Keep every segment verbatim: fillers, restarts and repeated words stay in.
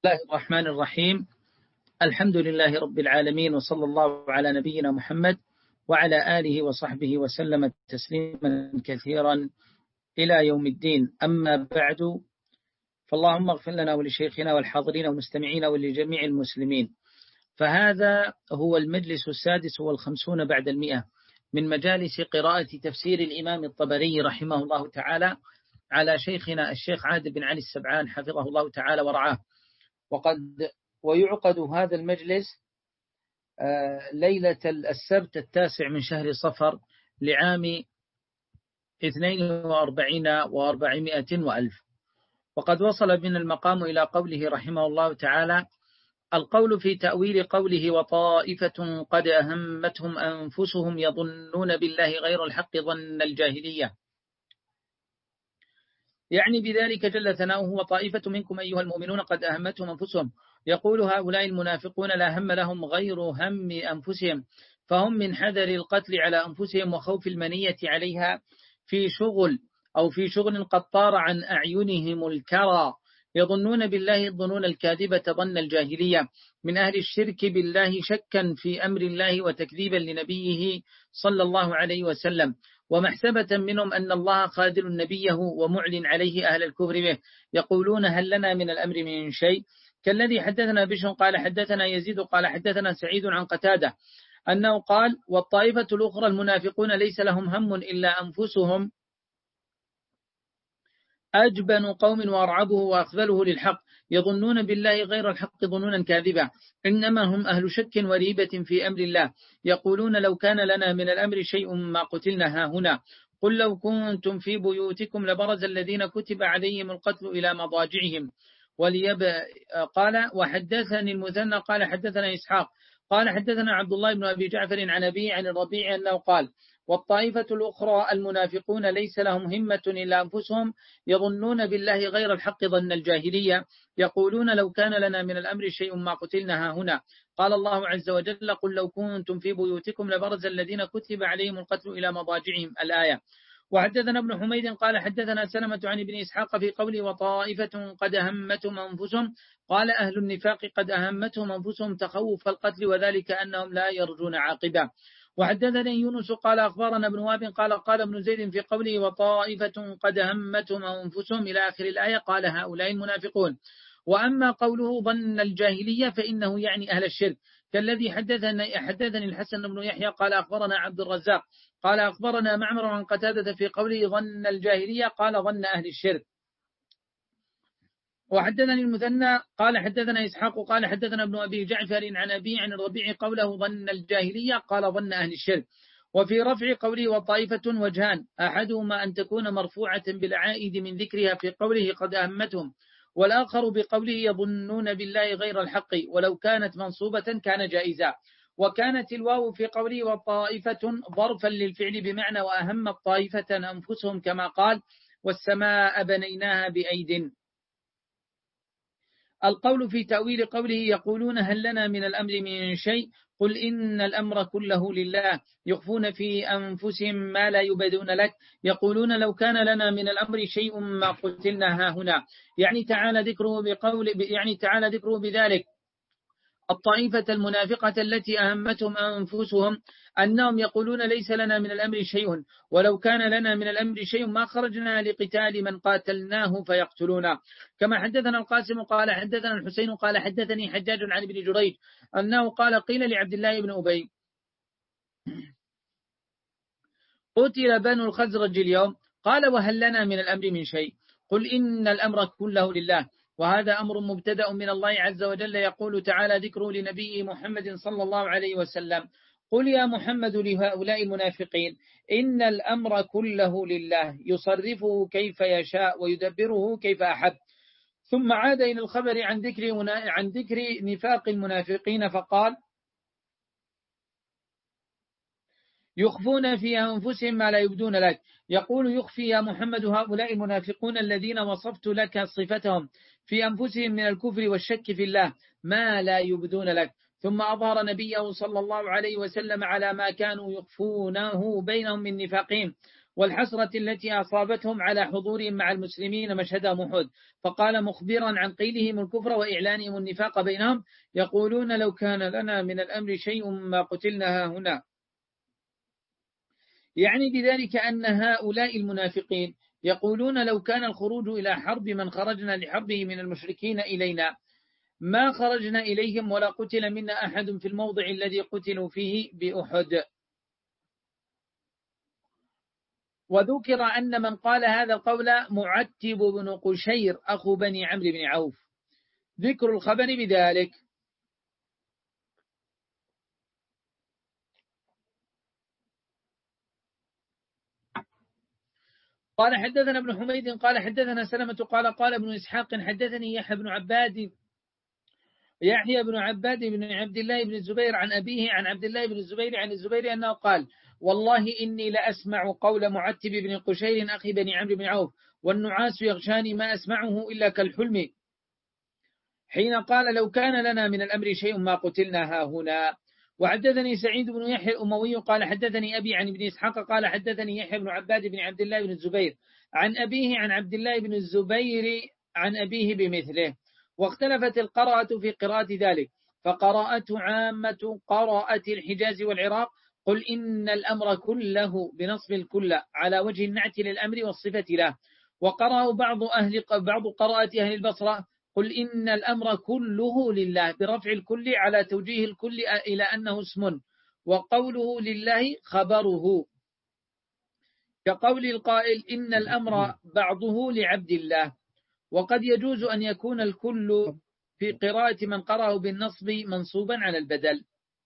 الله الرحمن الرحيم. الحمد لله رب العالمين، وصلى الله على نبينا محمد وعلى آله وصحبه وسلم تسليما كثيرا إلى يوم الدين. أما بعد، فاللهم اغفر لنا ولشيخنا والحاضرين والمستمعين ولجميع المسلمين. فهذا هو المجلس السادس والخمسون بعد المئة من مجالس قراءة تفسير الإمام الطبري رحمه الله تعالى على شيخنا الشيخ عادل بن علي السبعان حفظه الله تعالى ورعاه. وقد ويعقد هذا المجلس ليلة السبت التاسع من شهر صفر لعام اثنين وأربعين وأربعمائة وألف. وقد وصل بنا المقام إلى قوله رحمه الله تعالى: القول في تأويل قوله وطائفة قد أهمتهم أنفسهم يظنون بالله غير الحق ظن الجاهلية، يعني بذلك جل ثناؤه: وطائفة منكم أيها المؤمنون قد أهمتهم أنفسهم. يقول هؤلاء المنافقون لا هم لهم غير هم أنفسهم، فهم من حذر القتل على أنفسهم وخوف المنية عليها في شغل أو في شغل قد طار عن أعينهم الكرى. يظنون بالله الظنون الكاذبة ظن الجاهلية، من أهل الشرك بالله شكا في أمر الله وتكذيبا لنبيه صلى الله عليه وسلم، ومحسبة منهم أن الله خاذل نبيه ومعلن عليه أهل الكفر به. يقولون هل لنا من الأمر من شيء؟ كالذي حدثنا بشر قال حدثنا يزيد قال حدثنا سعيد عن قتادة أنه قال: والطائفة الأخرى المنافقون ليس لهم هم إلا أنفسهم، أجبن قوم وأرعبه وأخذله للحق، يظنون بالله غير الحق ظنونا كاذبا، إنما هم أهل شك وريبة في أمر الله. يقولون لو كان لنا من الأمر شيء ما قتلنا هاهنا، قل لو كنتم في بيوتكم لبرز الذين كتب عليهم القتل إلى مضاجعهم. وليب قال: وحدثني المثنى قال حدثنا إسحاق قال حدثنا عبد الله بن أبي جعفر عن أبي عن الربيع أنه قال: والطائفة الأخرى المنافقون ليس لهم همة إلا أنفسهم، يظنون بالله غير الحق ظن الجاهلية، يقولون لو كان لنا من الأمر شيء ما قتلنا هنا. قال الله عز وجل: قل لو كنتم في بيوتكم لبرز الذين كتب عليهم القتل إلى مضاجعهم، الآية. وحدثنا ابن حميد قال حدثنا سلمة عن ابن إسحاق في قوله وطائفة قد أهمتهم أنفسهم، قال أهل النفاق قد أهمتهم أنفسهم تخوف القتل، وذلك أنهم لا يرجون عاقبة. وحدثني يونس قال أخبرنا ابن وهب قال قال ابن زيد في قوله وطائفة قد أهمتهم أنفسهم إلى آخر الآية قال هؤلاء المنافقون. وأما قوله ظن الجاهلية فإنه يعني أهل الشرك، كالذي حدثني, حدثني الحسن بن يحيى قال أخبرنا عبد الرزاق قال أخبرنا معمر عن قتادة في قوله ظن الجاهلية قال ظن أهل الشرك. وحدثني المثنى قال حدثنا إسحاق قال حدثنا ابن أبي جعفر عن أبي عن الربيع قوله ظن الجاهلية قال ظن أهل الشرك. وفي رفع قوله وطائفة وجهان: أحدهما أن تكون مرفوعة بالعائد من ذكرها في قوله قد أهمتهم، والآخر بقوله يظنون بالله غير الحق، ولو كانت منصوبة كان جائزا. وكانت الواو في قوله وطائفة ظرفا للفعل بمعنى وأهم الطائفة أنفسهم، كما قال والسماء بنيناها بأيد. القول في تأويل قوله يقولون هل لنا من الأمر من شيء، قل إن الأمر كله لله، يخفون في أنفسهم ما لا يبدون لك، يقولون لو كان لنا من الأمر شيء ما قتلنا هاهنا، يعني تعالى ذكره بقول يعني تعالى ذكره بذلك الطائفة المنافقة التي أهمتهم أنفسهم أنهم يقولون ليس لنا من الأمر شيء، ولو كان لنا من الأمر شيء ما خرجنا لقتال من قاتلناه فيقتلونا. كما حدثنا القاسم قال حدثنا الحسين قال حدثني حجاج عن ابن جريج أنه قال قيل لعبد الله بن أبي قتل بنو الخزرج اليوم، قال وهل لنا من الأمر من شيء، قل إن الأمر كله لله. وهذا أمر مبتدأ من الله عز وجل، يقول تعالى ذكره لنبيه محمد صلى الله عليه وسلم: قل يا محمد لهؤلاء المنافقين إن الأمر كله لله يصرفه كيف يشاء ويدبره كيف أحب. ثم عاد إلى الخبر عن ذكر عن ذكر نفاق المنافقين فقال: يخفون في أنفسهم ما لا يبدون لك. يقول يخفي يا محمد هؤلاء المنافقون الذين وصفت لك صفتهم في أنفسهم من الكفر والشك في الله ما لا يبدون لك. ثم أظهر نبيه صلى الله عليه وسلم على ما كانوا يخفونه بينهم من نفاقهم، والحسرة التي أصابتهم على حضورهم مع المسلمين مشهد أحد، فقال مخبرا عن قيلهم الكفر وإعلانهم النفاق بينهم: يقولون لو كان لنا من الأمر شيء ما قتلنا هنا. يعني بذلك أن هؤلاء المنافقين يقولون لو كان الخروج إلى حرب من خرجنا لحربه من المشركين إلينا ما خرجنا إليهم ولا قتل منا أحد في الموضع الذي قتلوا فيه بأحد. وذكر أن من قال هذا القول معتب بن قشير أخو بني عمرو بن عوف. ذكر الخبر بذلك. قال حدثنا ابن حميد قال حدثنا سلمة قال قال ابن إسحاق حدثني يحيى بن عباد يحيى بن عباد بن عبد الله بن الزبير عن أبيه عن عبد الله بن الزبير عن الزبير أنه قال: والله إني لأسمع قول معتب بن قشير أخي بني عمرو بن عوف والنعاس يغشاني ما أسمعه إلا كالحلم، حين قال لو كان لنا من الأمر شيء ما قتلنا ها هنا. وحدثني سعيد بن يحيى الأموي قال حدثني أبي عن ابن إسحاق قال حدثني يحيى بن عباد بن عبد الله بن الزبير عن أبيه عن عبد الله بن الزبير عن أبيه بمثله. واختلفت القراءة في قراءة ذلك، فقراءة عامة قراءة الحجاز والعراق: قل إن الأمر كله بنصب الكل على وجه النعت للأمر والصفة له. وقرأوا بعض أهل بعض قراءة أهل البصرة: قل إن الأمر كله لله برفع الكل على توجيه الكل إلى أنه اسم، وقوله لله خبره، كقول القائل إن الأمر بعضه لعبد الله. وقد يجوز أن يكون الكل في قراءة من قرأه بالنصب منصوبا على البدل.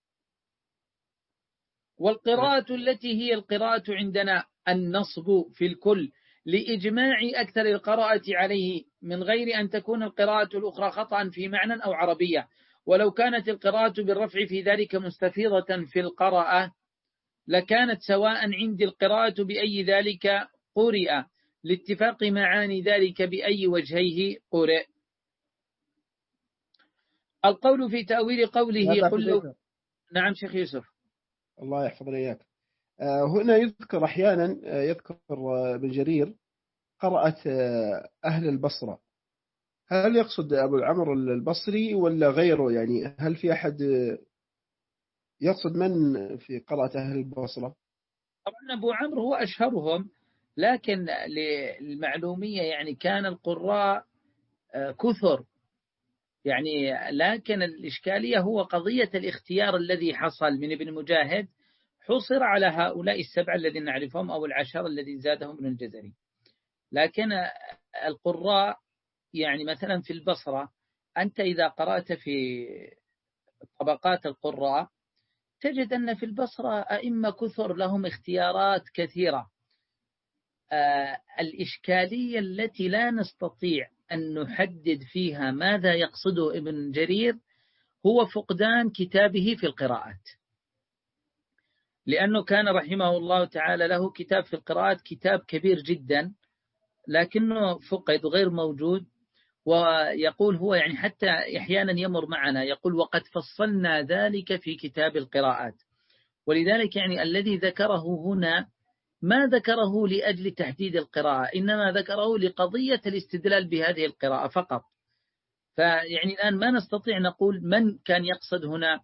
والقراءة التي هي القراءة عندنا النصب في الكل لإجماع أكثر القراءة عليه، من غير أن تكون القراءة الأخرى خطأ في معنى أو عربية. ولو كانت القراءة بالرفع في ذلك مستفيضة في القراءة لكانت سواء عندي القراءة بأي ذلك قرئ، لاتفاق معاني ذلك بأي وجهيه قرئ. القول في تأويل قوله قل لو... نعم شيخ يوسف. الله يحفظ إياك. هنا يذكر أحيانا يذكر ابن جرير قرأت أهل البصرة، هل يقصد أبو العمر البصري ولا غيره؟ يعني هل في أحد يقصد من في قراءة أهل البصرة؟ طبعا أبو عمرو هو أشهرهم، لكن للمعلومية يعني كان القراء كثر يعني، لكن الإشكالية هو قضية الاختيار الذي حصل من ابن مجاهد حصر على هؤلاء السبعة الذين نعرفهم أو العشر الذي زادهم ابن الجزري. لكن القراء يعني مثلا في البصرة أنت إذا قرأت في طبقات القراء تجد أن في البصرة أئمة كثر لهم اختيارات كثيرة. آه الإشكالية التي لا نستطيع أن نحدد فيها ماذا يقصده ابن جرير هو فقدان كتابه في القراءات، لأنه كان رحمه الله تعالى له كتاب في القراءات، كتاب كبير جدا لكنه فقد غير موجود. ويقول هو يعني حتى أحيانا يمر معنا يقول وقد فصلنا ذلك في كتاب القراءات. ولذلك يعني الذي ذكره هنا ما ذكره لأجل تحديد القراءة، إنما ذكره لقضية الاستدلال بهذه القراءة فقط. فيعني الآن ما نستطيع نقول من كان يقصد هنا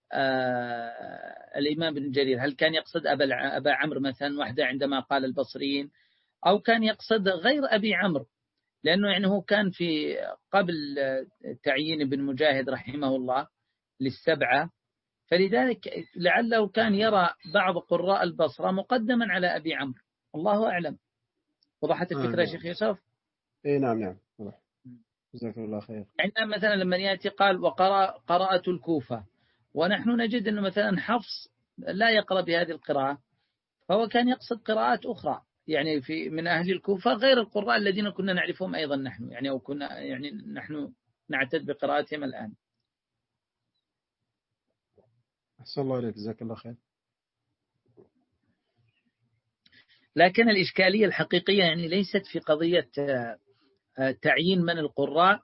آه الإمام بن جرير، هل كان يقصد أبا, أبا عمرو مثلا وحده عندما قال البصريين، أو كان يقصد غير أبي عمرو، لأنه يعني هو كان في قبل تعيين ابن مجاهد رحمه الله للسبعة، فلذلك لعله كان يرى بعض قراء البصرة مقدما على أبي عمرو، الله أعلم. وضحت الفكرة يا آه شيخ يوسف؟ إيه نعم نعم جزاك الله خير. يعني مثلا لما يأتي قال وقرأ قراءة الكوفة، ونحن نجد أنه مثلا حفص لا يقرأ بهذه القراءة، فهو كان يقصد قراءات أخرى يعني في من أهل الكوفة غير القراء الذين كنا نعرفهم أيضا نحن يعني أو كنا يعني نحن نعتد بقراءتهم الآن. أحسن الله عليك جزاك الله خير. لكن الإشكالية الحقيقية يعني ليست في قضية تعيين من القراء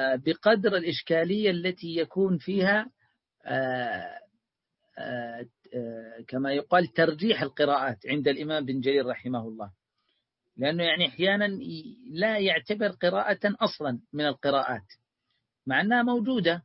بقدر الإشكالية التي يكون فيها كما يقال ترجيح القراءات عند الإمام بن جرير رحمه الله، لأنه يعني أحيانا لا يعتبر قراءة أصلا من القراءات مع أنها موجودة.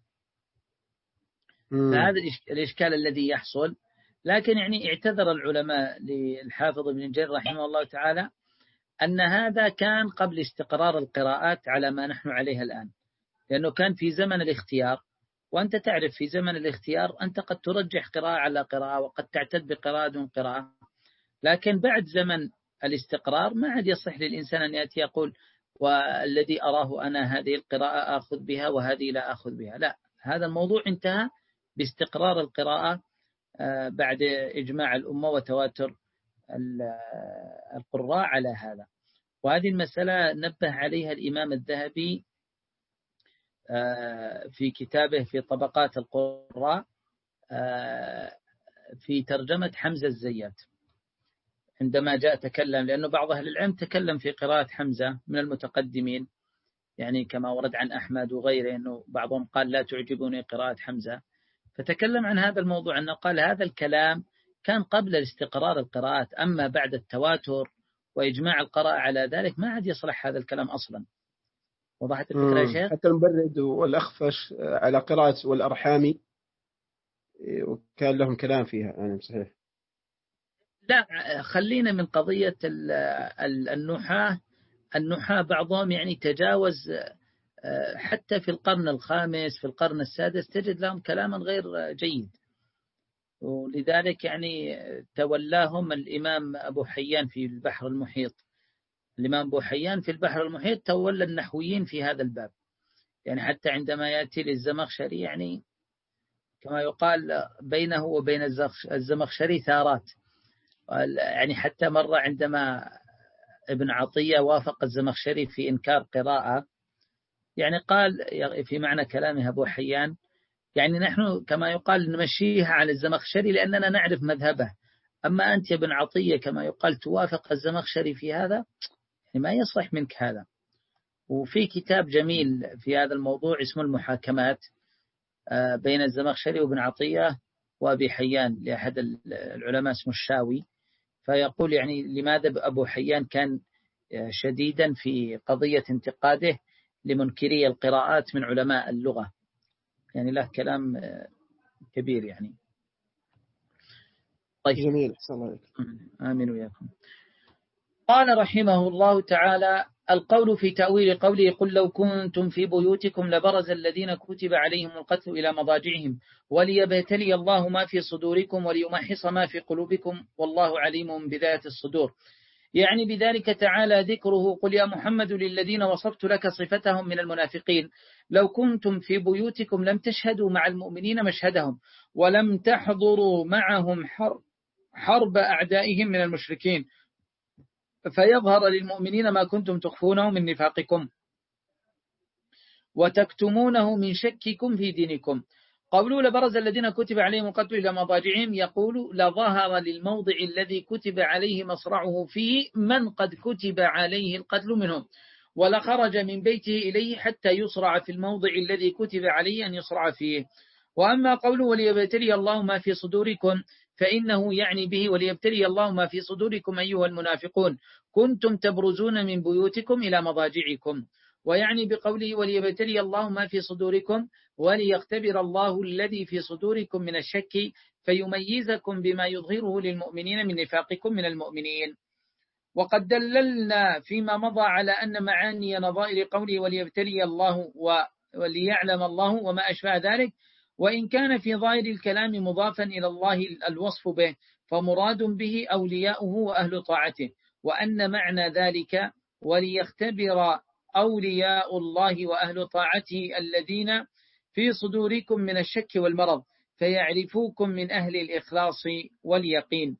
فهذا الإشكال الذي يحصل. لكن يعني اعتذر العلماء للحافظ ابن جرير رحمه الله تعالى أن هذا كان قبل استقرار القراءات على ما نحن عليها الآن، لأنه كان في زمن الاختيار، وأنت تعرف في زمن الاختيار أنت قد ترجح قراءة على قراءة وقد تعتد بقراءة دون قراءة. لكن بعد زمن الاستقرار ما عاد يصح للإنسان أن يأتي يقول والذي أراه أنا هذه القراءة آخذ بها وهذه لا آخذ بها. لا، هذا الموضوع انتهى باستقرار القراءة بعد إجماع الأمة وتواتر القراء على هذا. وهذه المسألة نبه عليها الإمام الذهبي في كتابه في طبقات القراء في ترجمة حمزة الزيات عندما جاء تكلم، لأنه بعض أهل العلم تكلم في قراءة حمزة من المتقدمين، يعني كما ورد عن أحمد وغيره أنه بعضهم قال لا تعجبني قراءة حمزة، فتكلم عن هذا الموضوع أنه قال هذا الكلام كان قبل الاستقرار القراءات، أما بعد التواتر وإجماع القراءة على ذلك ما عاد يصلح هذا الكلام أصلا. وضحت الفكرة يا شيخ؟ حتى المبرد والأخفش على قراءة والأرحامي وكان لهم كلام فيها، يعني صحيح. لا، خلينا من قضية النحاة. النحاة بعضهم يعني تجاوز حتى في القرن الخامس في القرن السادس تجد لهم كلاما غير جيد، ولذلك يعني تولاهم الإمام أبو حيان في البحر المحيط. الإمام أبو حيان في البحر المحيط تولى النحويين في هذا الباب، يعني حتى عندما يأتي للزمخشري يعني كما يقال بينه وبين الزمخشري ثارات. يعني حتى مرة عندما ابن عطية وافق الزمخشري في إنكار قراءة، يعني قال في معنى كلامه أبو حيان يعني نحن كما يقال نمشيها على الزمخشري لأننا نعرف مذهبه، أما أنت يا ابن عطية كما يقال توافق الزمخشري في هذا، يعني ما يصلح منك هذا. وفي كتاب جميل في هذا الموضوع اسمه المحاكمات بين الزمخشري وابن عطية وأبي حيان لأحد العلماء اسمه الشاوي، فيقول يعني لماذا أبو حيان كان شديدا في قضية انتقاده لمنكري القراءات من علماء اللغة، يعني له كلام كبير يعني. طيب جميل، الله آمين وياكم. قال رحمه الله تعالى: القول في تأويل قوله قل لو كنتم في بيوتكم لبرز الذين كتب عليهم القتل إلى مضاجعهم وليبتلي الله ما في صدوركم وليمحص ما في قلوبكم والله عليم بذات الصدور. يعني بذلك تعالى ذكره قل يا محمد للذين وصفت لك صفتهم من المنافقين لو كنتم في بيوتكم لم تشهدوا مع المؤمنين مشهدهم ولم تحضروا معهم حرب, حرب أعدائهم من المشركين فيظهر للمؤمنين ما كنتم تخفونه من نفاقكم وتكتمونه من شككم في دينكم. قولوا لبرز الذين كتب عليهم القتل إلى مضاجعهم يقول لظهر للموضع الذي كتب عليه مصرعه فيه من قد كتب عليه القتل منهم ولخرج من بيته إليه حتى يصرع في الموضع الذي كتب عليه أن يصرع فيه. وأما قوله وليبتلي الله ما في صدوركم فإنه يعني به وليبتلي الله ما في صدوركم أيها المنافقون كنتم تبرزون من بيوتكم إلى مضاجعكم. ويعني بقوله وليبتلي الله ما في صدوركم وليختبر الله الذي في صدوركم من الشك فيميزكم بما يظهره للمؤمنين من نفاقكم من المؤمنين. وقد دللنا فيما مضى على أن معاني نظائر قوله وليبتلي الله وليعلم الله وما أشبه ذلك وإن كان في ظاهر الكلام مضافا إلى الله الوصف به فمراد به أولياؤه وأهل طاعته، وأن معنى ذلك وليختبر أولياء الله وأهل طاعته الذين في صدوركم من الشك والمرض فيعرفوكم من أهل الإخلاص واليقين.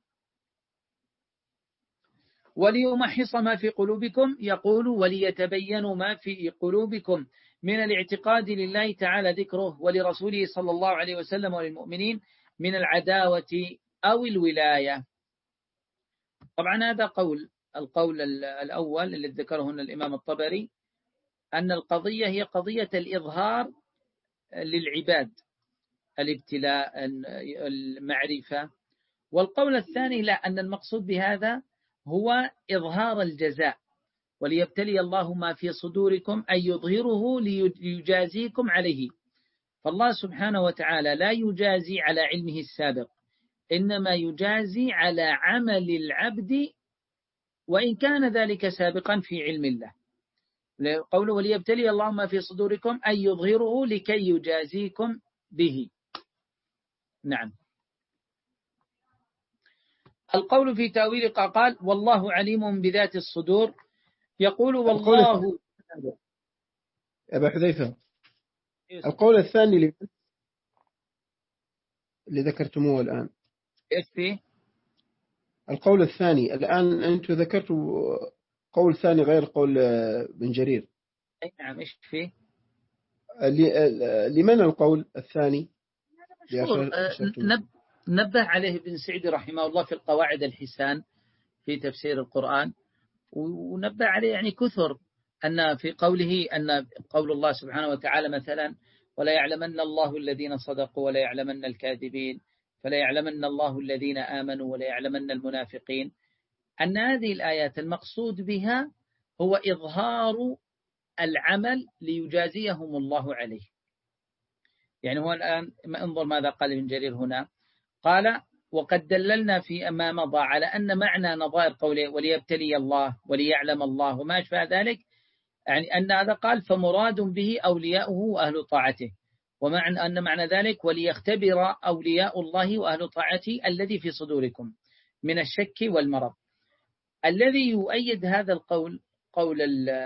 وليمحص ما في قلوبكم يقول وليتبينوا ما في قلوبكم من الاعتقاد لله تعالى ذكره ولرسوله صلى الله عليه وسلم وللمؤمنين من العداوة أو الولاية. طبعا هذا قول القول الأول الذي ذكره هنا الإمام الطبري أن القضية هي قضية الإظهار للعباد، الابتلاء، المعرفة، والقول الثاني لا، أن المقصود بهذا هو إظهار الجزاء، وليبتلي الله ما في صدوركم أن يظهره ليجازيكم عليه. فالله سبحانه وتعالى لا يجازي على علمه السابق، إنما يجازي على عمل العبد وإن كان ذلك سابقا في علم الله. قوله وليبتلي الله ما في صدوركم أن يظهره لكي يجازيكم به. نعم. القول في تأويل قال والله عليم بذات الصدور، يقول والله. أبا حذيفة، القول الثاني اللي, اللي ذكرتموه الآن إيش فيه؟ القول الثاني الآن أنتم ذكرتوا قول ثاني غير قول بن جرير. أي نعم، إيش فيه؟ لمن القول الثاني؟ نبه عليه ابن سعدي رحمه الله في القواعد الحسان في تفسير القرآن، ونبه عليه يعني كثر أن في قوله أن قول الله سبحانه وتعالى مثلا ولا يعلمن الله الذين صدقوا ولا يعلمن الكاذبين فلا يعلمن الله الذين آمنوا ولا يعلمن المنافقين، أن هذه الآيات المقصود بها هو إظهار العمل ليجازيهم الله عليه. يعني هو الآن انظر ماذا قال ابن جرير هنا، قال وقد دللنا في ما مضى على أن معنى نظائر قوله وليبتلي الله وليعلم الله وما أشبه ذلك، يعني أن هذا قال فمراد به أولياؤه وأهل طاعته، ومعنى أن معنى ذلك وليختبر أولياء الله وأهل طاعته الذي في صدوركم من الشك والمرض. الذي يؤيد هذا القول قول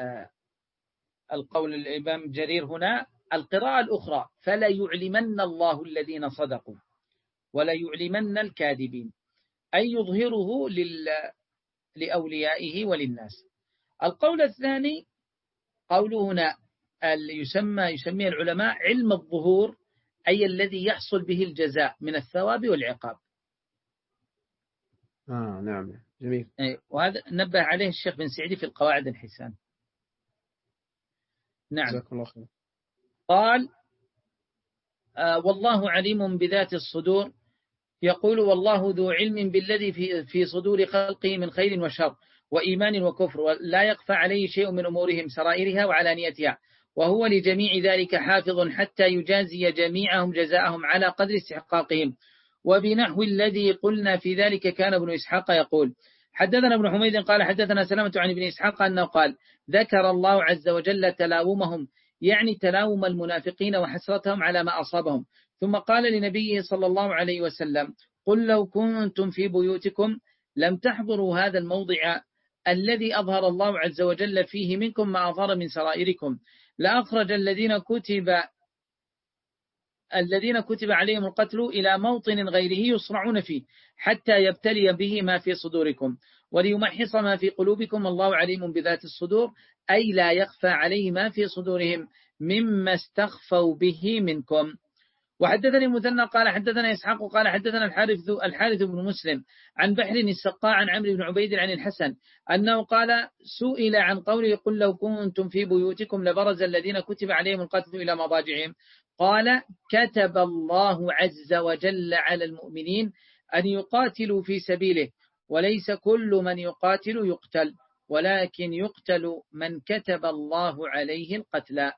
القول الإمام جرير هنا القراءة الأخرى فلا يعلمن الله الذين صدقوا ولا يعلمن الكاذبين، أي يظهره لأوليائه وللناس. القول الثاني قوله هنا يسمى يسميه العلماء علم الظهور، أي الذي يحصل به الجزاء من الثواب والعقاب. آه نعم جميل. وهذا نبه عليه الشيخ بن سعدي في القواعد الحسان. نعم. جزاك الله خير. قال آه والله عليم بذات الصدور، يقول والله ذو علم بالذي في في صدور خلقه من خير وشر وإيمان وكفر، ولا يخفى عليه شيء من أمورهم سرائرها وعلانيتها، وهو لجميع ذلك حافظ حتى يجازي جميعهم جزاءهم على قدر استحقاقهم. وبنحو الذي قلنا في ذلك كان ابن إسحاق يقول حدثنا ابن حميد قال حدثنا سلمة عن ابن إسحاق أنه قال ذكر الله عز وجل تلاومهم، يعني تلاوم المنافقين وحسرتهم على ما أصابهم، ثم قال لنبيه صلى الله عليه وسلم قل لو كنتم في بيوتكم لم تحضروا هذا الموضع الذي أظهر الله عز وجل فيه منكم ما أظهر من سرائركم، لأخرج الذين كتب الذين كتب عليهم القتل إلى موطن غيره يصرعون فيه حتى يبتلي به ما في صدوركم وليمحص ما في قلوبكم، الله عليم بذات الصدور، أي لا يخفى عليه ما في صدورهم مما استخفوا به منكم. وحدثني مثنى قال حدثنا إسحاق قال حدثنا الحارث الحارث بن مسلم عن بحر السقاء عن عمرو بن عبيد عن الحسن أنه قال سئل عن قوله قل لو كنتم في بيوتكم لبرز الذين كتب عليهم القتل إلى مضاجعهم، قال كتب الله عز وجل على المؤمنين أن يقاتلوا في سبيله، وليس كل من يقاتل يقتل، ولكن يقتل من كتب الله عليه القتل.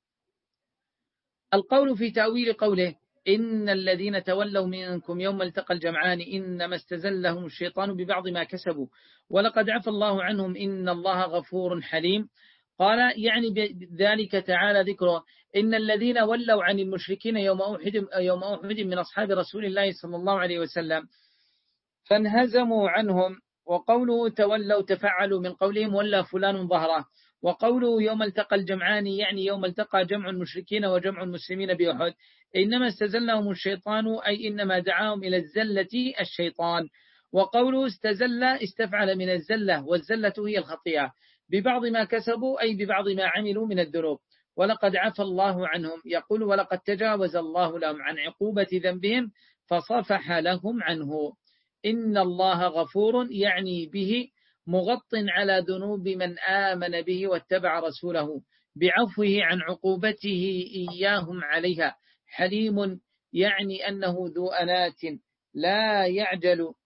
القول في تأويل قوله إن الذين تولوا منكم يوم التقى الجمعان إنما استزلهم الشيطان ببعض ما كسبوا ولقد عفى الله عنهم إن الله غفور حليم، قال يعني بذلك تعالى ذكره إن الذين ولوا عن المشركين يوم أحد يوم أحد من أصحاب رسول الله صلى الله عليه وسلم فانهزموا عنهم، وقوله تولوا تفعلوا من قولهم ولا فلان ظهره، وقوله يوم التقى الجمعان يعني يوم التقى جمع المشركين وجمع المسلمين بأحد، إنما استزلهم الشيطان أي إنما دعاهم إلى الزلة الشيطان، وقوله استزل استفعل من الزلة والزلة هي الخطيئة ببعض ما كسبوا أي ببعض ما عملوا من الذنوب، ولقد عفى الله عنهم، يقول ولقد تجاوز الله لهم عن عقوبة ذنبهم فصفح لهم عنه. إن الله غفور يعني به مغط على ذنوب من آمن به واتبع رسوله بعفوه عن عقوبته إياهم عليها، حليم يعني أنه ذو أنات لا يعجل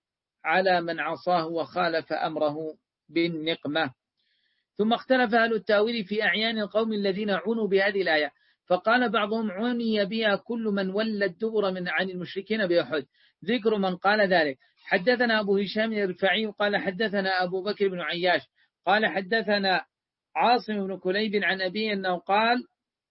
على من عصاه وخالف أمره بالنقمة. ثم اختلف أهل التأويل في أعيان القوم الذين عنوا بهذه الآية، فقال بعضهم عني بها كل من ولى الدبر من عن المشركين بأحد. ذكر من قال ذلك: حدثنا أبو هشام الرفاعي قال حدثنا أبو بكر بن عياش قال حدثنا عاصم بن كليب عن أبيه أنه قال: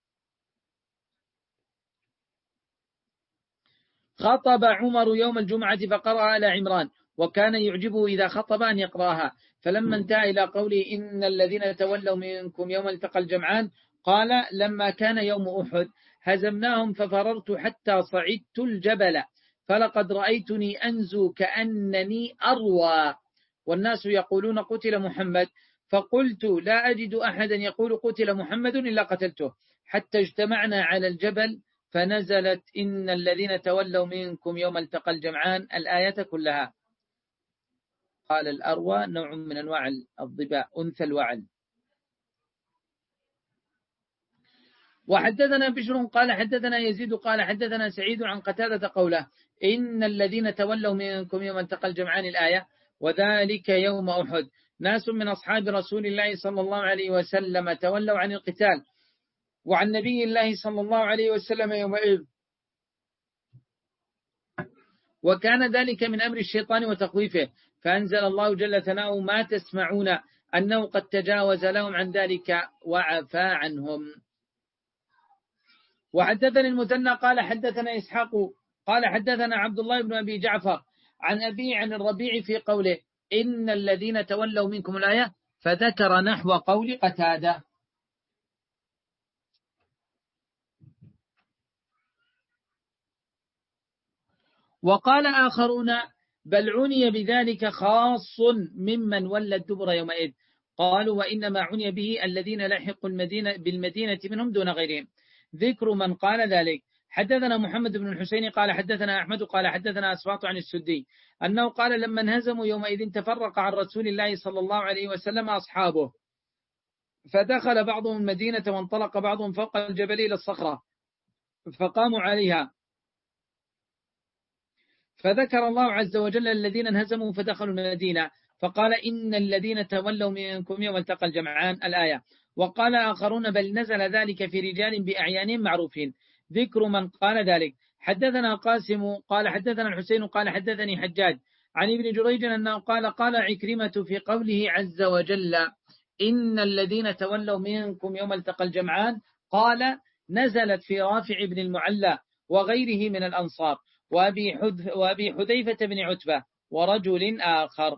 خطب عمر يوم الجمعة فقرأ آل عمران، وكان يعجبه إذا خطب أن يقرأها، فلما انتهى إلى قوله إن الذين تولوا منكم يوم التقى الجمعان قال: لما كان يوم أحد هزمناهم ففررت حتى صعدت الجبل فلقد رأيتني أنزو كأنني أروى والناس يقولون قتل محمد، فقلت لا أجد أحدا يقول قتل محمد إلا قتلته، حتى اجتمعنا على الجبل فنزلت إن الذين تولوا منكم يوم التقى الجمعان الآية كلها. قال: الأروى نوع من أنواع الضباء أنثى الوعل. وحدثنا بشر قال حدثنا يزيد قال حدثنا سعيد عن قتادة قوله: إن الذين تولوا منكم يوم التقى الجمعان الآية، وذلك يوم أحد ناس من أصحاب رسول الله صلى الله عليه وسلم تولوا عن القتال وعن نبي الله صلى الله عليه وسلم يومئذ، وكان ذلك من أمر الشيطان وتخويفه، فأنزل الله جل ثناؤه: ما تسمعون أنه قد تجاوز لهم عن ذلك وعفى عنهم. وحدثني المثنى قال حدثنا إسحاق قال حدثنا عبد الله بن أبي جعفر عن أبي عن الربيع في قوله: إن الذين تولوا منكم الآية، فذكر نحو قول قتادة. وقال آخرون: بل عني بذلك خاص ممن ولى الدبر يومئذ. قالوا: وإنما عني به الذين لحقوا المدينة بالمدينة منهم دون غيرهم. ذكر من قال ذلك: حدثنا محمد بن الحسين قال حدثنا أحمد قال حدثنا أسباط عن السدي أنه قال: لما انهزموا يومئذ تفرق عن رسول الله صلى الله عليه وسلم أصحابه، فدخل بعضهم المدينة وانطلق بعضهم فوق الجبل إلى الصخرة فقاموا عليها، فذكر الله عز وجل الذين انهزموا فدخلوا المدينة، فقال: إن الذين تولوا منكم يوم التقى الجمعان الآية. وقال آخرون: بل نزل ذلك في رجال بأعيانهم معروفين. ذكر من قال ذلك: حدثنا قاسم قال حدثنا الحسين قال حدثني حجاج عن ابن جريج أنه قال: قال عكرمة في قوله عز وجل: إن الذين تولوا منكم يوم التقى الجمعان، قال: نزلت في رافع بن المعلى وغيره من الأنصار وأبي حذيفة بن عتبة ورجل آخر.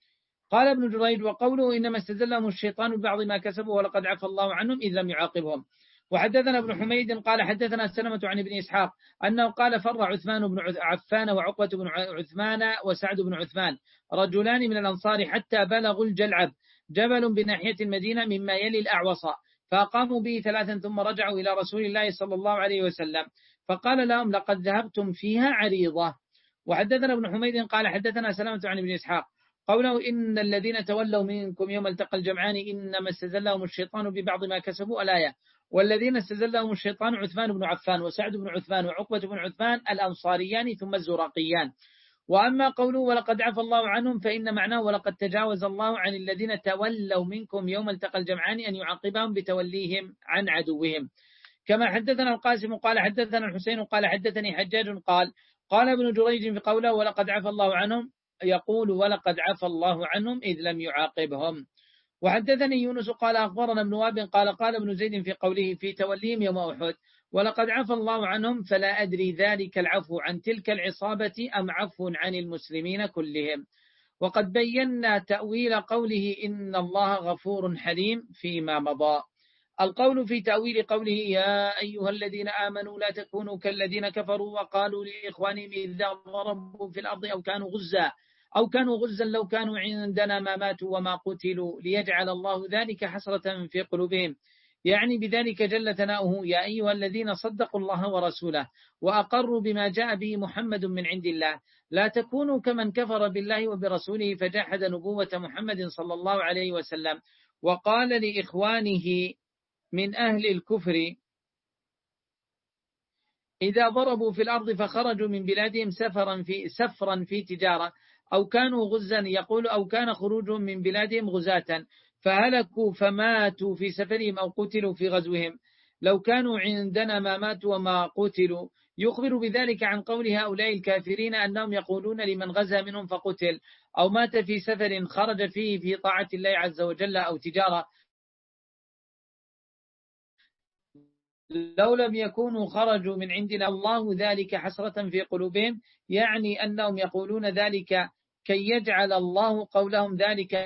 قال ابن جريج: وقوله إنما استزلهم الشيطان ببعض ما كسبوا ولقد عفى الله عنهم إذ لم يعاقبهم. وحدثنا ابن حميد قال حدثنا سلمة عن ابن إسحاق أنه قال: فر عثمان بن عفان وعقبة بن عثمان وسعد بن عثمان رجلان من الأنصار حتى بلغوا الجلعب، جبل بناحية المدينة مما يلي الأعوص، فأقاموا به ثلاثا ثم رجعوا إلى رسول الله صلى الله عليه وسلم فقال لهم: لقد ذهبتم فيها عريضة. وحدثنا ابن حميد قال حدثنا سلمة عن ابن إسحاق قوله: إن الذين تولوا منكم يوم التقى الجمعان إنما استزلهم الشيطان ببعض ما كسبوا الآية. والذين استزلهم الشيطان عثمان بن عفان وسعد بن عثمان وعقبة بن عثمان الأنصاريان ثم الزراقيان. وأما قوله ولقد عفى الله عنهم فإن معناه ولقد تجاوز الله عن الذين تولوا منكم يوم التقى الجمعان أن يعاقبهم بتوليهم عن عدوهم. كما حدثنا القاسم قال حدثنا الحسين قال حدثني حجاج قال قال ابن جريج في قوله ولقد عفى الله عنهم يقول: ولقد عفى الله عنهم إذ لم يعاقبهم. وحدثني يونس قال أخبرنا ابن وهب قال قال ابن زيد في قوله في توليهم يوم أحد: ولقد عفى الله عنهم، فلا أدري ذلك العفو عن تلك العصابة أم عفو عن المسلمين كلهم. وقد بينا تأويل قوله إن الله غفور حليم فيما مضى. القول في تأويل قوله: يا أيها الذين آمنوا لا تكونوا كالذين كفروا وقالوا لإخوانهم إذا ضربوا في الأرض أو كانوا غزا أو كانوا غزا لو كانوا عندنا ما ماتوا وما قتلوا ليجعل الله ذلك حسرة في قلوبهم، يعني بذلك جل ثناؤه: يا أيها الذين صدقوا الله ورسوله وأقروا بما جاء به محمد من عند الله لا تكونوا كمن كفر بالله وبرسوله فجاحد نبوة محمد صلى الله عليه وسلم وقال لإخوانه من أهل الكفر إذا ضربوا في الأرض فخرجوا من بلادهم سفرا في سفرا في تجارة أو كانوا غزا، يقول أو كان خروجهم من بلادهم غزاة فهلكوا فماتوا في سفرهم أو قتلوا في غزوهم، لو كانوا عندنا ما ماتوا وما قتلوا. يخبر بذلك عن قول هؤلاء الكافرين أنهم يقولون لمن غزا منهم فقتل أو مات في سفر خرج فيه في طاعة الله عز وجل أو تجارة، لو لم يكونوا خرجوا من عندنا الله ذلك حسرة في قلوبهم، يعني أنهم يقولون ذلك كي يجعل الله قولهم ذلك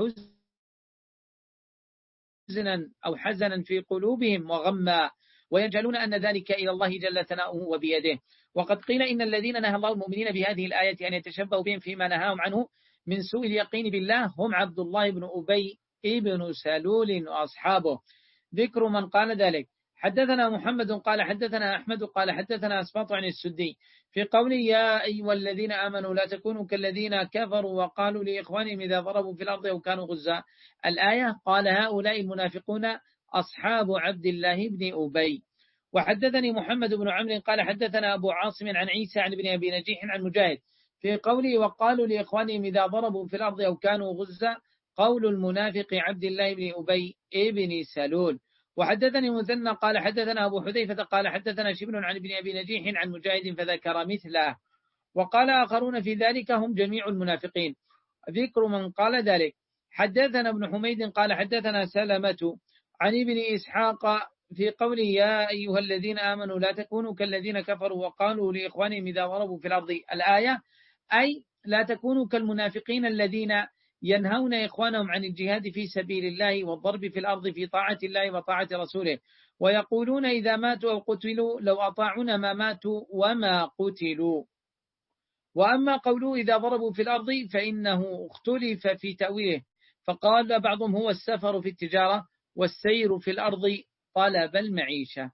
حزنا أو حزنا في قلوبهم وغما، ويجعلون أن ذلك إلى الله جل ثناؤه وبيده. وقد قيل إن الذين نهى الله المؤمنين بهذه الآية أن يتشبهوا بهم فيما نهاهم عنه من سوء اليقين بالله هم عبد الله بن أبي ابن سلول وأصحابه. ذكر من قال ذلك: حدثنا محمد قال حدثنا أحمد قال حدثنا أسباط عن السدي في قول يا أيها الذين آمنوا لا تكونوا كالذين كفروا وقالوا لإخوانهم إذا ضربوا في الأرض أو كانوا غزاء. الآية قال هؤلاء المنافقون أصحاب عبد الله بن أبي. وحدثني محمد بن عمرو قال حدثنا أبو عاصم عن عيسى عن ابن أبي نجيح عن مجاهد في قوله وقالوا لإخوانهم إذا ضربوا في الأرض أو كانوا غزاء قول المنافق عبد الله بن أبي ابن سلول. وحدثني مثنى قال حدثنا أبو حذيفة قال حدثنا شبل عن ابن أبي نجيح عن مجاهد فذكر مثله. وقال آخرون في ذلك هم جميع المنافقين. ذكر من قال ذلك: حدثنا ابن حميد قال حدثنا سلمة عن ابن إسحاق في قوله يا أيها الذين آمنوا لا تكونوا كالذين كفروا وقالوا لإخوانهم إذا ضربوا في الأرض. الآية أي لا تكونوا كالمنافقين الذين ينهون إخوانهم عن الجهاد في سبيل الله والضرب في الأرض في طاعة الله وطاعة رسوله، ويقولون إذا ماتوا أو قتلوا لو أطاعونا ما ماتوا وما قتلوا. وأما قوله إذا ضربوا في الأرض فإنه اختلف في تأويله، فقال بعضهم هو السفر في التجارة والسير في الأرض طلب المعيشة.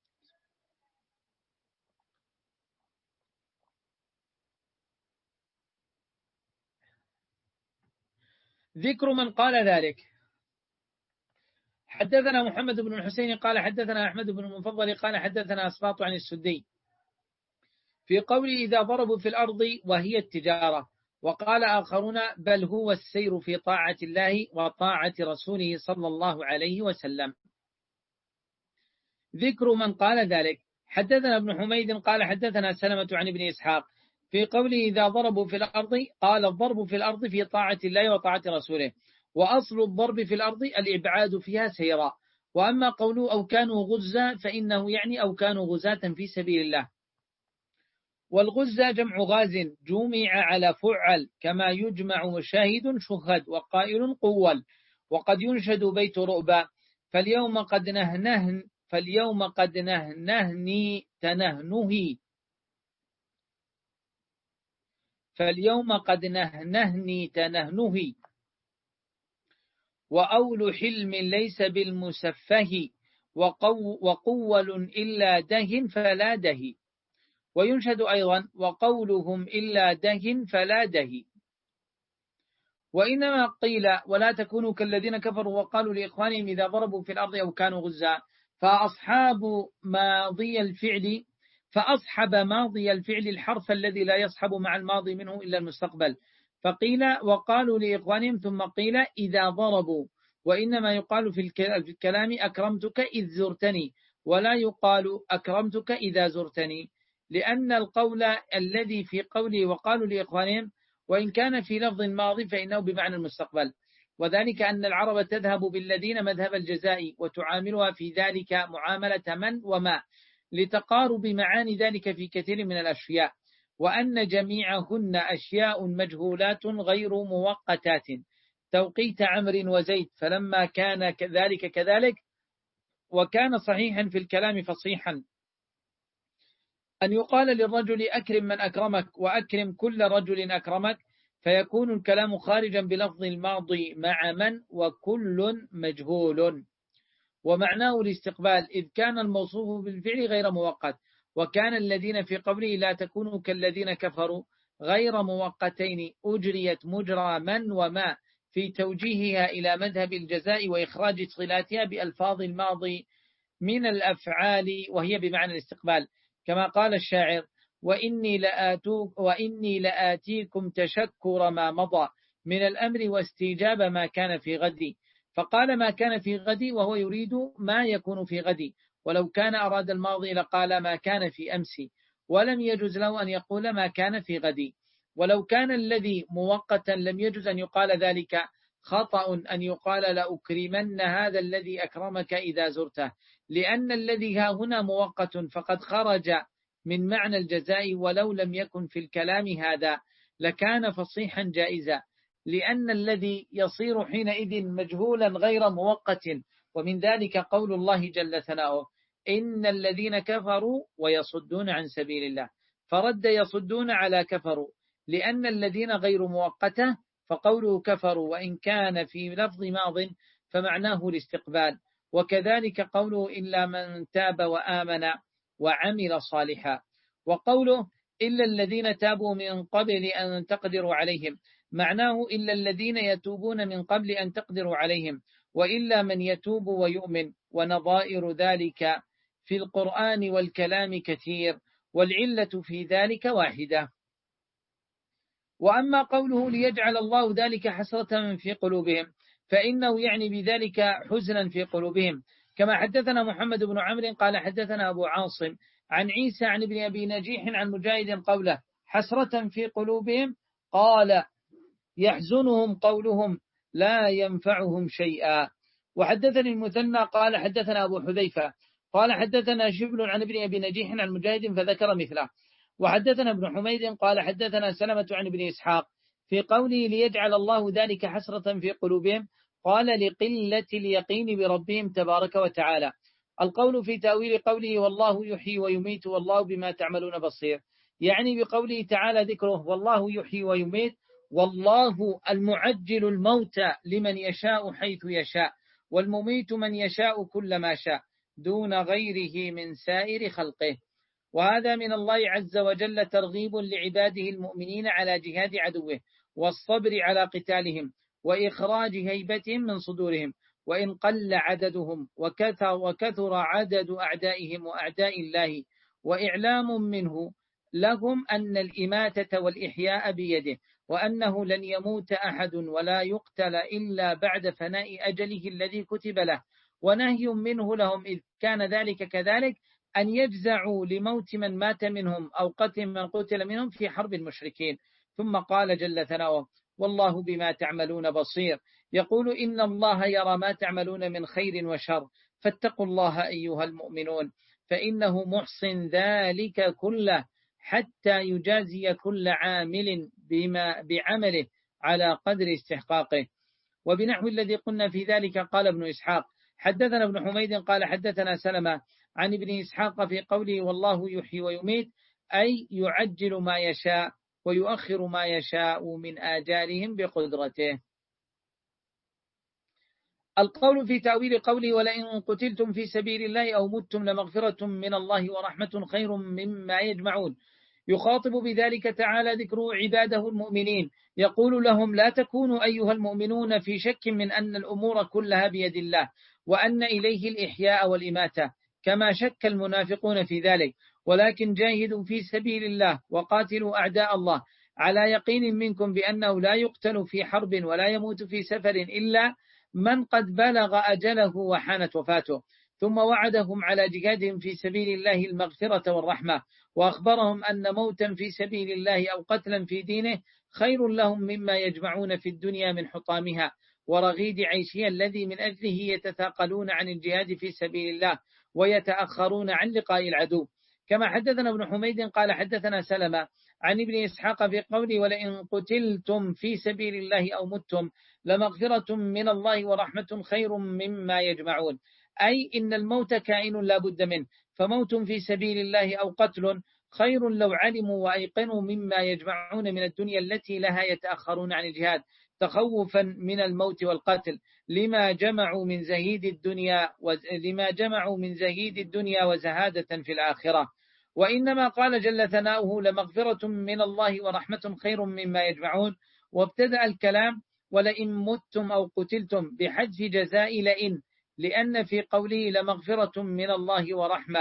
ذكر من قال ذلك: حدثنا محمد بن الحسين قال حدثنا أحمد بن المفضل قال حدثنا أسباط عن السدي في قوله إذا ضربوا في الأرض وهي التجارة. وقال آخرون بل هو السير في طاعة الله وطاعة رسوله صلى الله عليه وسلم. ذكر من قال ذلك: حدثنا ابن حميد قال حدثنا سلمة عن ابن إسحاق في قوله إذا ضربوا في الأرض قال الضرب في الأرض في طاعة الله وطاعة رسوله، وأصل الضرب في الأرض الإبعاد فيها سيرا. وأما قوله أو كانوا غزا فإنه يعني أو كانوا غزاة في سبيل الله. والغزة جمع غاز جمع على فعل كما يجمع شاهد شهد وقائل قول. وقد ينشد بيت رؤبا فاليوم قد نهنهن فاليوم قد نهنهني تنهنهي فاليوم قد نهنهني تنهنهي. وأول حلم ليس بالمسفه وقو وقول إلا دهن فلا دهي. وينشد أيضا وقولهم إلا دهن فلا دهي. وإنما قيل ولا تكونوا كالذين كفروا وقالوا لإخوانهم إذا ضربوا في الأرض أو كانوا غزاء فأصحاب ماضي الفعل فأصحب ماضي الفعل الحرف الذي لا يصحب مع الماضي منه إلا المستقبل، فقيل وقالوا لإخوانهم ثم قيل إذا ضربوا. وإنما يقال في الكلام أكرمتك إذ زرتني ولا يقال أكرمتك إذا زرتني، لأن القول الذي في قوله وقالوا لإخوانهم وإن كان في لفظ الماضي فإنه بمعنى المستقبل، وذلك أن العرب تذهب بالذين مذهب الجزاء وتعاملها في ذلك معاملة من وما لتقارب معاني ذلك في كثير من الأشياء، وأن جميعهن أشياء مجهولات غير موقتات توقيت عمرو وزيد، فلما كان ذلك كذلك وكان صحيحا في الكلام فصيحا أن يقال للرجل أكرم من أكرمك وأكرم كل رجل أكرمك، فيكون الكلام خارجا بلفظ الماضي مع من وكل مجهول. ومعناه الاستقبال إذ كان الموصوف بالفعل غير موقت، وكان الذين في قبله لا تكونوا كالذين كفروا غير موقتين أجريت مجرى من وما في توجيهها إلى مذهب الجزاء وإخراج صلاتها بألفاظ الماضي من الأفعال وهي بمعنى الاستقبال، كما قال الشاعر وإني, لآتوك وإني لآتيكم تشكر ما مضى من الأمر واستيجاب ما كان في غدي. فقال ما كان في غدي وهو يريد ما يكون في غدي، ولو كان أراد الماضي لقال ما كان في أمسي، ولم يجوز له أن يقول ما كان في غدي. ولو كان الذي مؤقتا لم يجوز أن يقال ذلك، خطأ أن يقال لأكرمن هذا الذي أكرمك إذا زرته، لأن الذي ها هنا مؤقت فقد خرج من معنى الجزاء، ولو لم يكن في الكلام هذا لكان فصيحا جائزا، لأن الذي يصير حينئذ مجهولا غير مؤقت. ومن ذلك قول الله جل ثناؤه: إن الذين كفروا ويصدون عن سبيل الله، فرد يصدون على كفروا، لأن الذين غير مؤقته فقوله كفروا وإن كان في لفظ ماض فمعناه الاستقبال. وكذلك قوله إلا من تاب وآمن وعمل صالحا. وقوله إلا الذين تابوا من قبل أن تقدروا عليهم، معناه إلا الذين يتوبون من قبل أن تقدروا عليهم، وإلا من يتوب ويؤمن. ونظائر ذلك في القرآن والكلام كثير، والعلة في ذلك واحدة. وأما قوله ليجعل الله ذلك حسرة في قلوبهم، فإنه يعني بذلك حزنا في قلوبهم، كما حدثنا محمد بن عمرو قال حدثنا أبو عاصم عن عيسى عن ابن أبي نجيح عن مجاهد قوله حسرة في قلوبهم، قال يحزنهم قولهم لا ينفعهم شيئا. وحدثني المثنى قال حدثنا أبو حذيفة قال حدثنا شبل عن ابن أبي نجيح عن مجاهد فذكر مثله. وحدثنا ابن حميد قال حدثنا سلمة عن ابن إسحاق في قوله ليجعل الله ذلك حسرة في قلوبهم، قال لقلة اليقين بربهم تبارك وتعالى. القول في تأويل قوله والله يحيي ويميت والله بما تعملون بصير، يعني بقوله تعالى ذكره والله يحيي ويميت، والله المعجل الموت لمن يشاء حيث يشاء، والمميت من يشاء كل ما شاء دون غيره من سائر خلقه. وهذا من الله عز وجل ترغيب لعباده المؤمنين على جهاد عدوه والصبر على قتالهم وإخراج هيبتهم من صدورهم، وإن قل عددهم وكثر, وكثر عدد أعدائهم وأعداء الله، وإعلام منه لهم أن الإماتة والإحياء بيده، وأنه لن يموت أحد ولا يقتل إلا بعد فناء أجله الذي كتب له، ونهي منه لهم إذ كان ذلك كذلك أن يجزعوا لموت من مات منهم أو قتل من قتل منهم في حرب المشركين. ثم قال جل ثناؤه والله بما تعملون بصير، يقول إن الله يرى ما تعملون من خير وشر، فاتقوا الله أيها المؤمنون، فإنه محسن ذلك كله حتى يجازي كل عامل بما بعمله على قدر استحقاقه. وبنحو الذي قلنا في ذلك قال ابن إسحاق حدثنا ابن حميد قال حدثنا سلمة عن ابن إسحاق في قوله والله يحيي ويميت، أي يعجل ما يشاء ويؤخر ما يشاء من آجالهم بقدرته. القول في تأويل قوله ولئن قتلتم في سبيل الله أو متم لمغفرة من الله ورحمة خير مما يجمعون، يخاطب بذلك تعالى ذكره عباده المؤمنين، يقول لهم لا تكونوا أيها المؤمنون في شك من أن الأمور كلها بيد الله، وأن إليه الإحياء والإماتة كما شك المنافقون في ذلك، ولكن جاهدوا في سبيل الله وقاتلوا أعداء الله على يقين منكم بأنه لا يقتل في حرب ولا يموت في سفر إلا من قد بلغ أجله وحانت وفاته. ثم وعدهم على جهادهم في سبيل الله المغفرة والرحمة، وأخبرهم أن موتا في سبيل الله أو قتلا في دينه خير لهم مما يجمعون في الدنيا من حطامها ورغيد عيشها الذي من أجله يتثاقلون عن الجهاد في سبيل الله ويتأخرون عن لقاء العدو. كما حدثنا ابن حميد قال حدثنا سلمة عن ابن إسحاق في قوله ولئن قتلتم في سبيل الله أو متم لمغفرة من الله ورحمة خير مما يجمعون، أي إن الموت كائن لا بد منه، فموت في سبيل الله أو قتل خير لو علموا وأيقنوا مما يجمعون من الدنيا التي لها يتأخرون عن الجهاد تخوفا من الموت والقتل، لما جمعوا من زهيد الدنيا لما جمعوا من زهيد الدنيا وزهادة في الآخرة. وإنما قال جل ثناؤه لمغفرة من الله ورحمة خير مما يجمعون، وابتدأ الكلام ولئن متم أو قتلتم بحذف جزاء لئن، لأن في قوله لمغفرة من الله ورحمة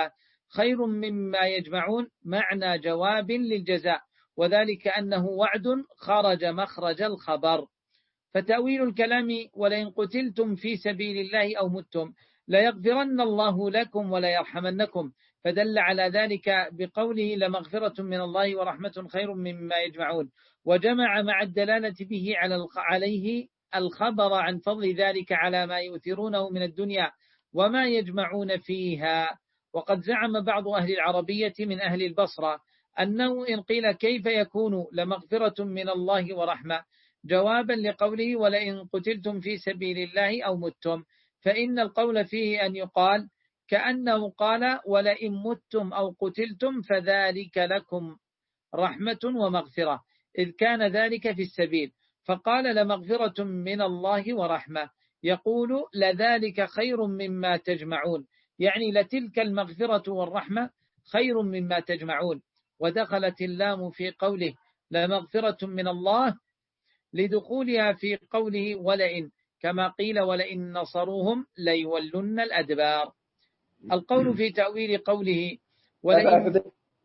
خير مما يجمعون معنى جواب للجزاء، وذلك أنه وعد خرج مخرج الخبر. فتأويل الكلام ولئن قتلتم في سبيل الله أو متم ليغفرن الله لكم وليرحمنكم، فدل على ذلك بقوله لمغفرة من الله ورحمة خير مما يجمعون، وجمع مع الدلالة به عليه الخبر عن فضل ذلك على ما يؤثرونه من الدنيا وما يجمعون فيها. وقد زعم بعض أهل العربية من أهل البصرة أنه إن قيل كيف يكون لمغفرة من الله ورحمة جوابا لقوله ولئن قتلتم في سبيل الله أو متم، فإن القول فيه أن يقال كأنه قال ولئن متم أو قتلتم فذلك لكم رحمة ومغفرة، إذ كان ذلك في السبيل، فقال لمغفرة من الله ورحمة، يقول لذلك خير مما تجمعون، يعني لتلك المغفرة والرحمة خير مما تجمعون. ودخلت اللام في قوله لمغفرة من الله لدخولها في قوله ولئن، كما قيل ولئن نصروهم ليولن الأدبار. القول في تأويل قوله ولئن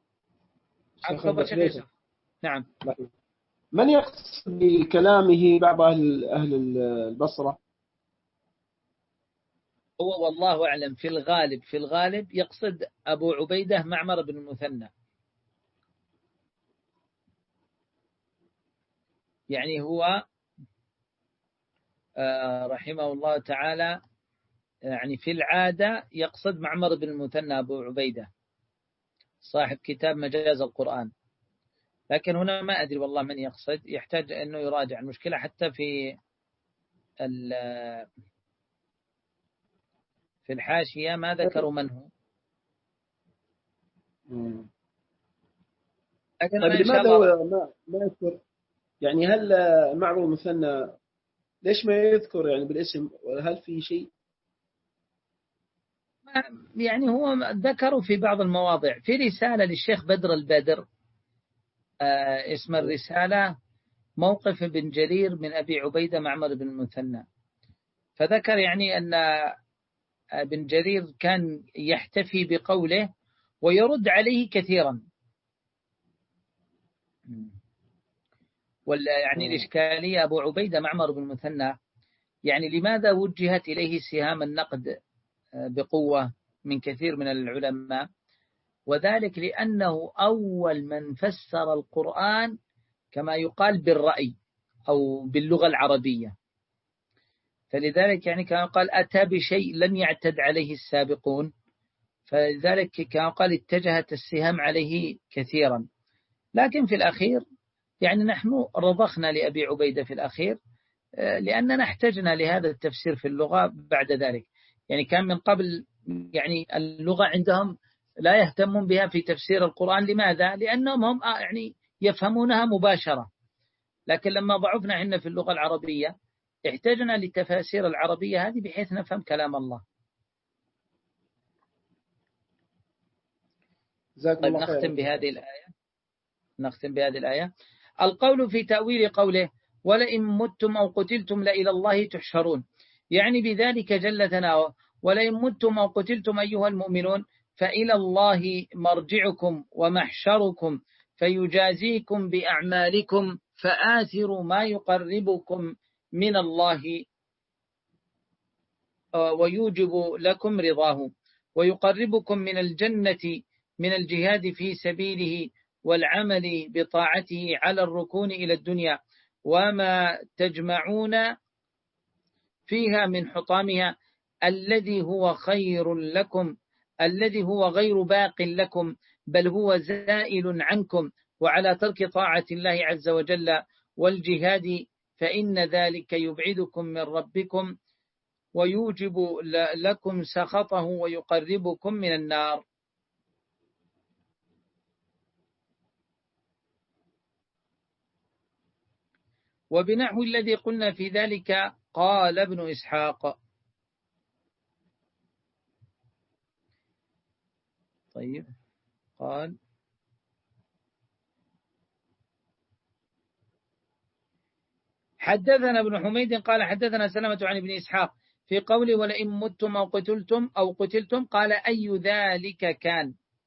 نعم. من يقصد بكلامه بعض أهل أهل البصرة؟ هو والله أعلم في الغالب في الغالب يقصد أبو عبيدة معمر بن المثنى، يعني هو رحمه الله تعالى يعني في العادة يقصد معمر بن المثنى أبو عبيدة صاحب كتاب مجاز القرآن، لكن هنا ما أدري والله من يقصد، يحتاج أنه يراجع المشكلة حتى في في الحاشية ما ذكروا من هو. لكن طيب لماذا هو ما ما يذكر يعني؟ هل معمر المثنى ليش ما يذكر يعني بالاسم؟ هل في شيء يعني هو ذكروا في بعض المواضع في رسالة للشيخ بدر البدر آه اسم الرسالة موقف ابن جرير من أبي عبيدة معمر بن المثنى، فذكر يعني أن ابن جرير كان يحتفي بقوله ويرد عليه كثيرا. ولا يعني الإشكالية أبو عبيدة معمر بن المثنى يعني لماذا وجهت إليه سهام النقد بقوة من كثير من العلماء؟ وذلك لأنه أول من فسر القرآن كما يقال بالرأي أو باللغة العربية، فلذلك يعني كما قال أتى بشيء لم يعتد عليه السابقون، فلذلك كما قال اتجهت السهام عليه كثيرا. لكن في الأخير يعني نحن رضخنا لأبي عبيدة في الأخير لأننا احتجنا لهذا التفسير في اللغة بعد ذلك، يعني كان من قبل يعني اللغة عندهم لا يهتمون بها في تفسير القرآن. لماذا؟ لأنهم هم يعني يفهمونها مباشرة، لكن لما ضعفنا عندنا في اللغة العربية احتجنا للتفاسير العربية هذه بحيث نفهم كلام الله. طيب نختم بهذه الآية نختم بهذه الآية القول في تأويل قوله ولئن متم أو قتلتم لإلى الله تحشرون، يعني بذلك جل ثناؤه ولئن متم أو قتلتم أيها المؤمنون فإلى الله مرجعكم ومحشركم فيجازيكم بأعمالكم فآثروا ما يقربكم من الله ويوجب لكم رضاه ويقربكم من الجنة من الجهاد في سبيله والعمل بطاعته على الركون إلى الدنيا وما تجمعون فيها من حطامها الذي هو خير لكم الذي هو غير باق لكم بل هو زائل عنكم وعلى ترك طاعة الله عز وجل والجهاد، فإن ذلك يبعدكم من ربكم ويوجب لكم سخطه ويقربكم من النار. وبنحو الذي قلنا في ذلك قال ابن إسحاق. طيب قال حدثنا ابن حميد قال حدثنا سلمة عن ابن إسحاق في قوله ولئن متم أو قتلتم أو قتلتم قال أي ذلك كان،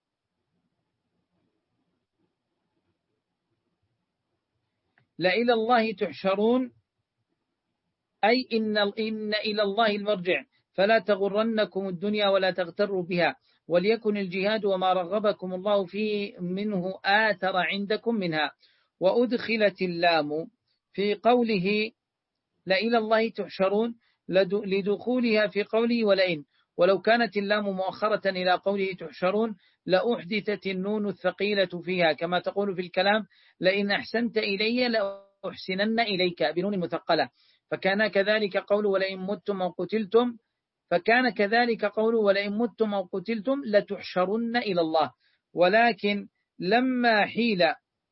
لإلى الله تحشرون، أي إن, إن إلى الله المرجع، فلا تغرنكم الدنيا ولا تغتروا بها، وليكن الجهاد وما رغبكم الله فيه منه آثر عندكم منها. وأدخلت اللام في قوله لإلى الله تحشرون لدخولها في قوله ولئن، ولو كانت اللام مؤخرة إلى قوله تحشرون لأحدثت النون الثقيلة فيها، كما تقول في الكلام لئن أحسنت إلي لأحسنن إليك بنون مثقلة، فكان كذلك قول ولئن متم أو قتلتم، فكان كذلك قول ولئن متم أو قتلتم لتحشرن إلى الله. ولكن لما حيل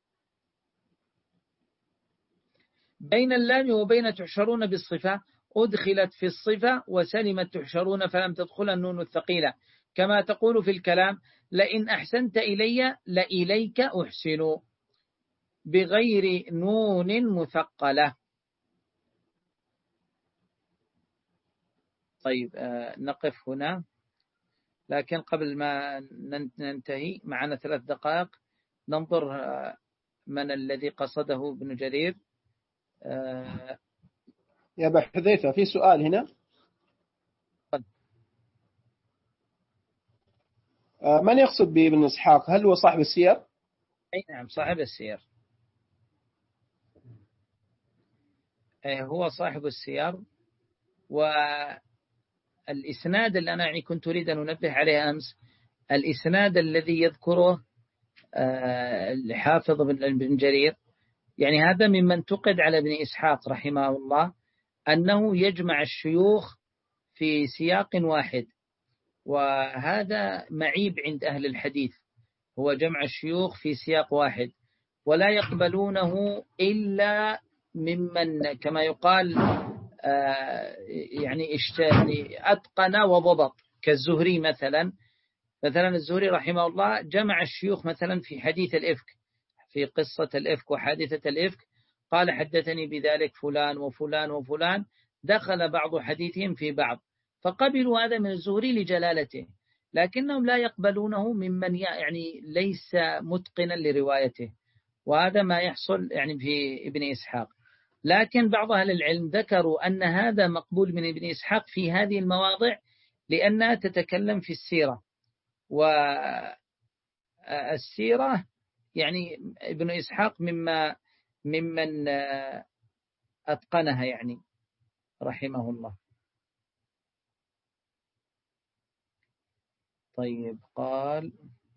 بين اللام وبين تحشرون بالصفة أدخلت في الصفة وسلمت تحشرون فلم تدخل النون الثقيلة، كما تقول في الكلام لئن أحسنت إلي لإليك أحسن بغير نون مثقلة. طيب آه نقف هنا، لكن قبل ما ننتهي معنا ثلاث دقائق ننظر آه من الذي قصده ابن جرير. آه يا أبا حذيفة في سؤال هنا. آه من يقصد بابن إسحاق؟ هل هو صاحب السير؟ أي نعم صاحب السير، هو صاحب السير. والإسناد اللي أنا يعني كنت أريد أن أنبه عليه أمس، الإسناد الذي يذكره الحافظ بن جرير، يعني هذا ممن تقد على ابن إسحاق رحمه الله أنه يجمع الشيوخ في سياق واحد، وهذا معيب عند أهل الحديث، هو جمع الشيوخ في سياق واحد، ولا يقبلونه إلا ممن كما يقال يعني أتقن وضبط، كالزهري مثلا. مثلا الزهري رحمه الله جمع الشيوخ مثلا في حديث الإفك، في قصة الإفك وحادثة الإفك، قال حدثني بذلك فلان وفلان وفلان، دخل بعض حديثهم في بعض، فقبلوا هذا من الزهري لجلالته، لكنهم لا يقبلونه ممن يعني ليس متقنا لروايته، وهذا ما يحصل يعني في ابن إسحاق. لكن بعض أهل العلم ذكروا أن هذا مقبول من ابن إسحاق في هذه المواضع لأنها تتكلم في السيرة، والسيرة يعني ابن إسحاق مما ممن أتقنها يعني رحمه الله. طيب قال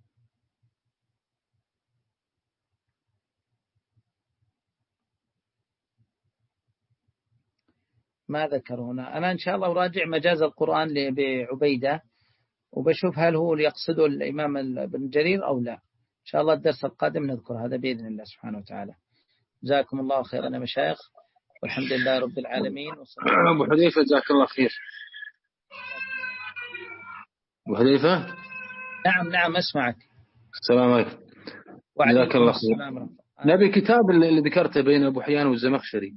ما ذكر هنا. أنا إن شاء الله أراجع مجاز القرآن لعبيدة وبشوف هل هو اللي يقصده الإمام ابن جرير أو لا. إن شاء الله الدرس القادم نذكر هذا بإذن الله سبحانه وتعالى. جزاكم الله خيرا يا مشايخ، والحمد لله رب العالمين. أبو حذيفة جزاك الله خير. أبو حذيفة نعم نعم أسمعك. السلام عليكم. جزاك الله خير. نبي كتاب اللي ذكرته بين أبو حيان والزمخشري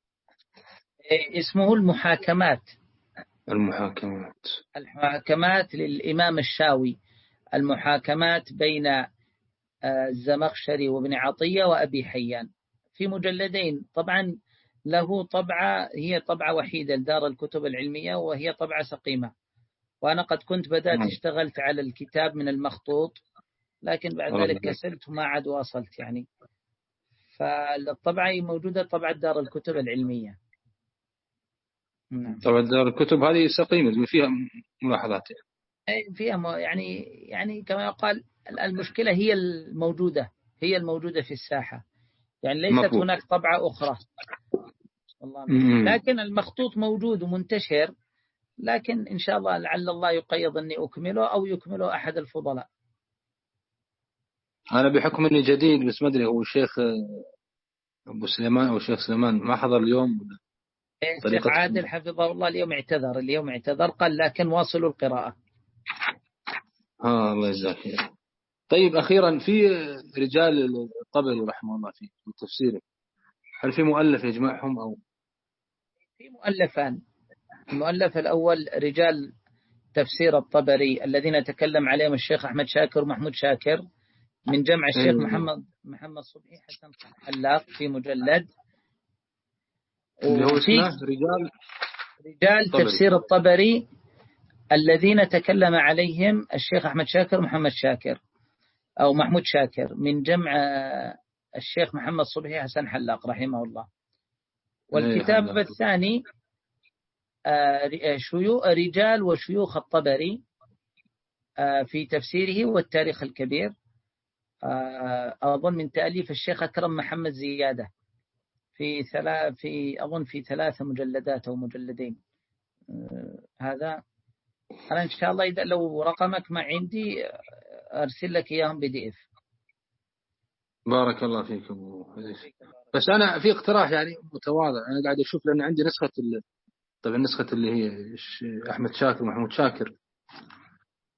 اسمه المحاكمات. المحاكمات المحاكمات للإمام الشاوي، المحاكمات بين الزمخشري وابن عطية وأبي حيان في مجلدين. طبعا له طبعة هي طبعة وحيدة لدار الكتب العلمية، وهي طبعة سقيمة، وأنا قد كنت بدأت اشتغلت على الكتاب من المخطوط، لكن بعد ذلك كسلت وما عاد واصلت يعني. فالطبعة موجودة طبعة دار الكتب العلمية. طبعا دار الكتب هذه سقيمة فيها ملاحظات، فيها يعني يعني كما يقال المشكلة هي الموجودة هي الموجودة في الساحة، يعني ليست مطلوب. هناك طبعة أخرى والله، لكن المخطوط موجود ومنتشر، لكن إن شاء الله لعل الله يقيض أني أكمله أو يكمله أحد الفضلاء. أنا بحكم أني جديد بس ما أدري هو الشيخ أبو سليمان أو الشيخ سليمان ما حضر اليوم. الشيخ عادل حفظه الله اليوم اعتذر اليوم اعتذر قال لكن واصلوا القراءة. آه الله يجزاك خير. طيب أخيرا في رجال الطبري رحمه الله في التفسير، هل في مؤلف يجمعهم أو في مؤلفان؟ المؤلف الأول رجال تفسير الطبري الذين تكلم عليهم الشيخ أحمد شاكر ومحمود شاكر من جمع الشيخ محمد محمد صبحي حسن حلاق في مجلد، اللي هو وفي اسمه رجال رجال طبري. تفسير الطبري الذين تكلم عليهم الشيخ أحمد شاكر محمد شاكر أو محمود شاكر من جمع الشيخ محمد صبحي حسن حلاق رحمه الله. والكتاب الثاني رجال وشيوخ الطبري في تفسيره والتاريخ الكبير، أظن من تأليف الشيخ أكرم محمد زيادة في ثلاث في أظن في ثلاثة مجلدات أو مجلدين. هذا أنا إن شاء الله إذا لو رقمك ما عندي أرسل لك إياهم بي دي إف. بارك الله فيكم. بس أنا في اقتراح يعني متواضع، أنا قاعد أشوف لأن عندي نسخة ال... طبعا النسخة اللي هي أحمد شاكر محمود شاكر